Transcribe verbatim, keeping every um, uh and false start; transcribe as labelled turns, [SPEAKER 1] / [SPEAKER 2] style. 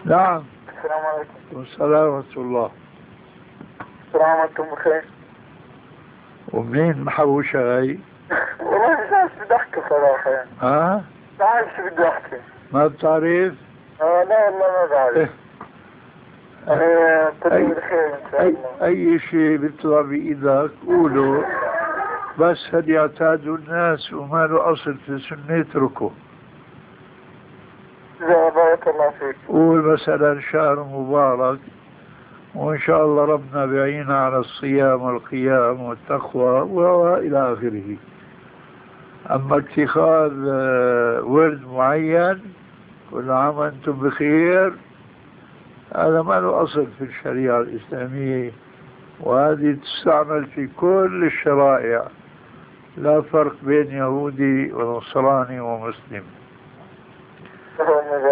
[SPEAKER 1] نعم.
[SPEAKER 2] السلام عليكم.
[SPEAKER 1] والسلام ورحمة الله.
[SPEAKER 2] السلام عليكم بخير.
[SPEAKER 1] ومنين محوشة هاي؟
[SPEAKER 2] والله مش عارف شو بدي احكي صراحة يعني.
[SPEAKER 1] ها؟
[SPEAKER 2] ما عارف شو بدي احكي.
[SPEAKER 1] ما بتعرف؟
[SPEAKER 2] اه لا والله ما بعرف. ايه كنت بالخير ان شاء الله.
[SPEAKER 1] اي شيء بيطلع بايدك قوله، بس هل يعتادوا الناس وما له اصل في السنة اتركه.
[SPEAKER 2] بارك الله فيك.
[SPEAKER 1] قول مثلا شهر مبارك وإن شاء الله ربنا بيعينا على الصيام والقيام والتقوى وإلى آخره. أما اتخاذ ورد معين كل عام أنتم بخير، هذا ما له أصل في الشريعة الإسلامية، وهذه تستعمل في كل الشرائع، لا فرق بين يهودي ونصراني ومسلم.